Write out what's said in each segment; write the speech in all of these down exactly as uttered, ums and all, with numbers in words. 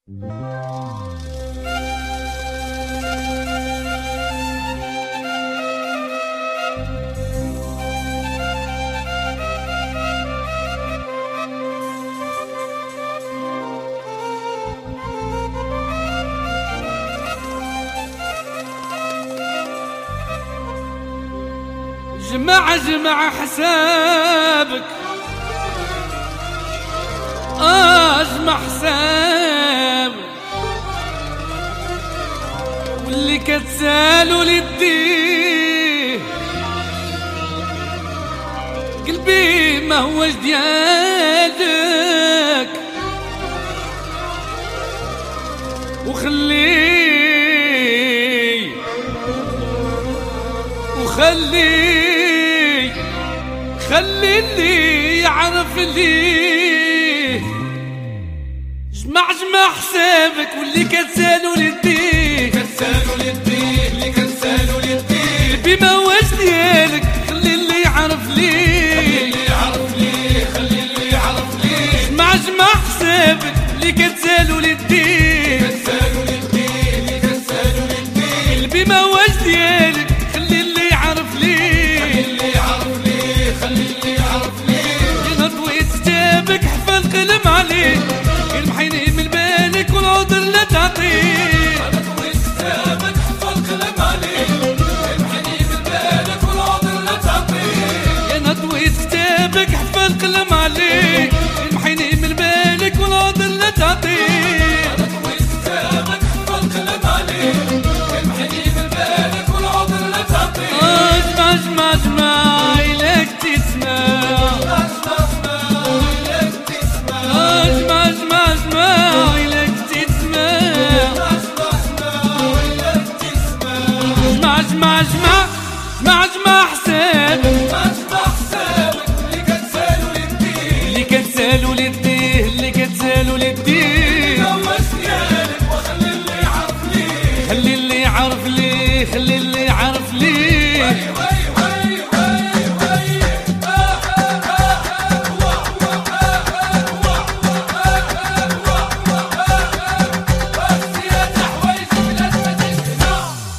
جمع جمع حسابك، اجمع حسابك، واللي كتسالو ليديه قلبي ما هوش ديالك، وخلي وخلي خلي اللي يعرف اللي جمع جمع حسابك، واللي كتسالو ليديه كتسالو ليديه اللي كتسالو ليديه بما واش ديالك، خلي اللي يعرف ليه خلي اللي يعرف ليه خلي اللي يعرف ليه جمع جمع حسابك، اللي كتسالو ليديه كتسالو ليديه اللي كتسالو ليديه بما واش ديالك، خلي اللي يعرف ليه خلي اللي يعرف ليه خلي اللي يعرف ليه انا طويت كتابك حفا القلم عليه، غير محيني من بالك والعذر لا تعطيه، انا طويت كتابك حفا القلم عليه، امحني من بالك والعذر لا تعطيه، انا طويت كتابك حفا القلم عليه، غير محيني من بالك والعذر لا تعطيه، انا طويت كتابك حفا القلم عليه، امحني من بالك والعذر لا تعطيه، اجمع اجمع اجمع إلك تسمع، اجمع اجمع اجمع إلك تسمع، اجمع اجمع اجمع اجمع اجمع حسابك، اجمع حسابك اللي كتسالو ليديه اللي كتسالو ليديه اللي كتسالو ليديه واش ديالك، وخلي اللي يعرف ليه خلي اللي يعرف ليه خلي اللي يعرف ليه وي وي وي وي بس يا تحويج بلاد ما تجتمع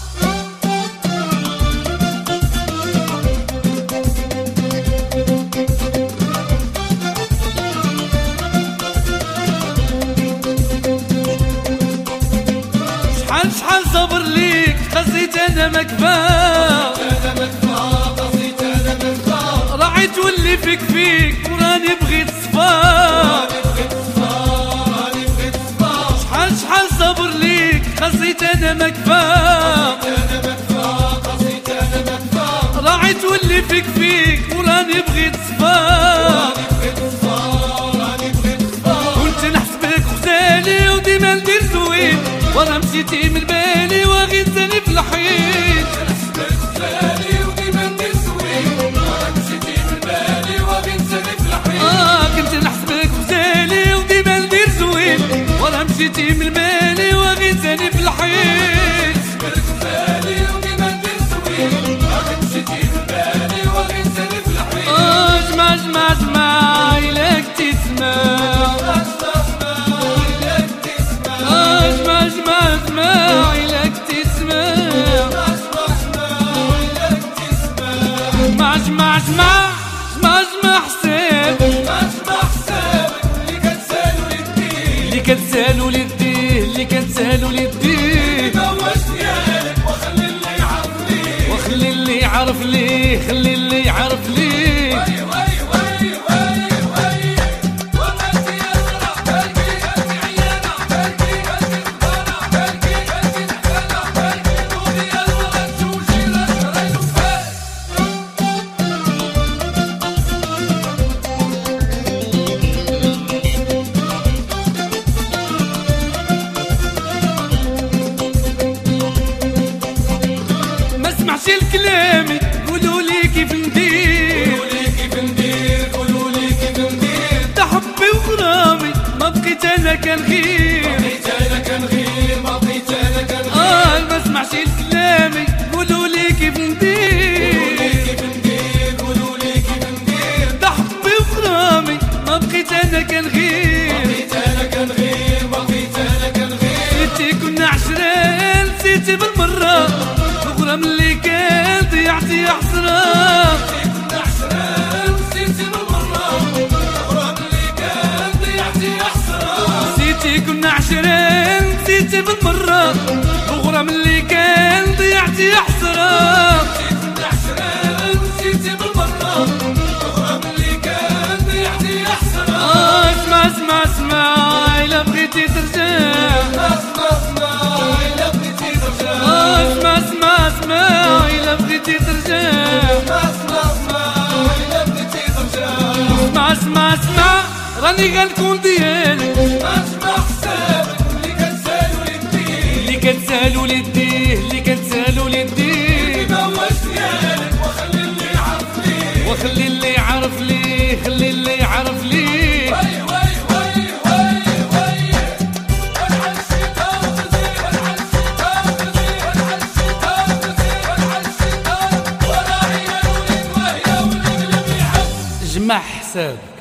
شحال شحال صبر ليك خزيت انا مكفاه، انا مكفى قصيت انا مكفى راعي تولي فيك فيك وراني بغيت صفاه، راني بغيت صفار راني بغيت صفار شحال شحال صبر ليك خزيت انا مكفاه، انا مكفى قصيت انا مكفى راعي تولي فيك فيك وراني بغيت صفاه، راني بغيت صفار راني بغيت صفار كنت نحسبك غزالي وديما ندير زوين، ورا مشيتي من بالي وغيتني في الحين، نحسبك غزالي وديما ندير زوين، ورا مشيتي من بالي وغنساني في الحين اه كنت نحسبك غزالي وديما ندير زوين، ورا مشيتي من بالي وغيتني في الحين، نحسبك غزالي وديما ندير زوين، ورا مشيتي من بالي وغنساني في الحين اه جمع جمع جمع إلك تسمع، اه جمع جمع جمع إلك تسمع، جمع جمع جمع جمع جمع حسابك، اللي كتسالو ليديه اللي كتسالو ليديه وخلي اللي يعرف ليه خلي اللي يعرف ليه ما اسمعش الكلامي قولوا لي كيف ندير، ده حبي وغرامي ما بقيت انا كنغير، اه ما اسمعش الكلامي قولوا لي كيف ندير، ده حبي وغرامي ما بقيت انا كنغير، بقيت انا كنغير بقيت انا نسيتي بالمرة الأخرى من اللي كان ضيعتي يا حسرة كنا عشرة نسيتي بالمرة الأخرى من اللي كان ضيعتي يا حسرة نسيتي كنا عشرة نسيتي بالمرة الأخرى من اللي كان ضيعتي يا حسرة كنا عشرة نسيتي بالمرة الأخرى من اللي كان ضيعتي يا حسرة اسمع اسمع اسمع إلا بغيتي ترجع اسمع اسمع إلا بغيتي ترجع اسمع اسمع اسمع إلا بغيتي ترجع اسمع اسمع إلا بغيتي ترجع اسمع اسمع اسمع راني غنكون ديالك اسمع حسابك اللي كتسالو ليديه اللي كتسالو ليديه اللي كتسالو ليديه ما واش ديالك وخلي اللي يعرف ليه وخلي اللي يعرف ليه خلي اللي يعرف ليه وي وي وي وي وي ونحل الشيطان وزي ونحل الشيطان وزي ونحل الشيطان وزي ونحل الشيطان وراعي الولد وهي واللي يحب جمع حساب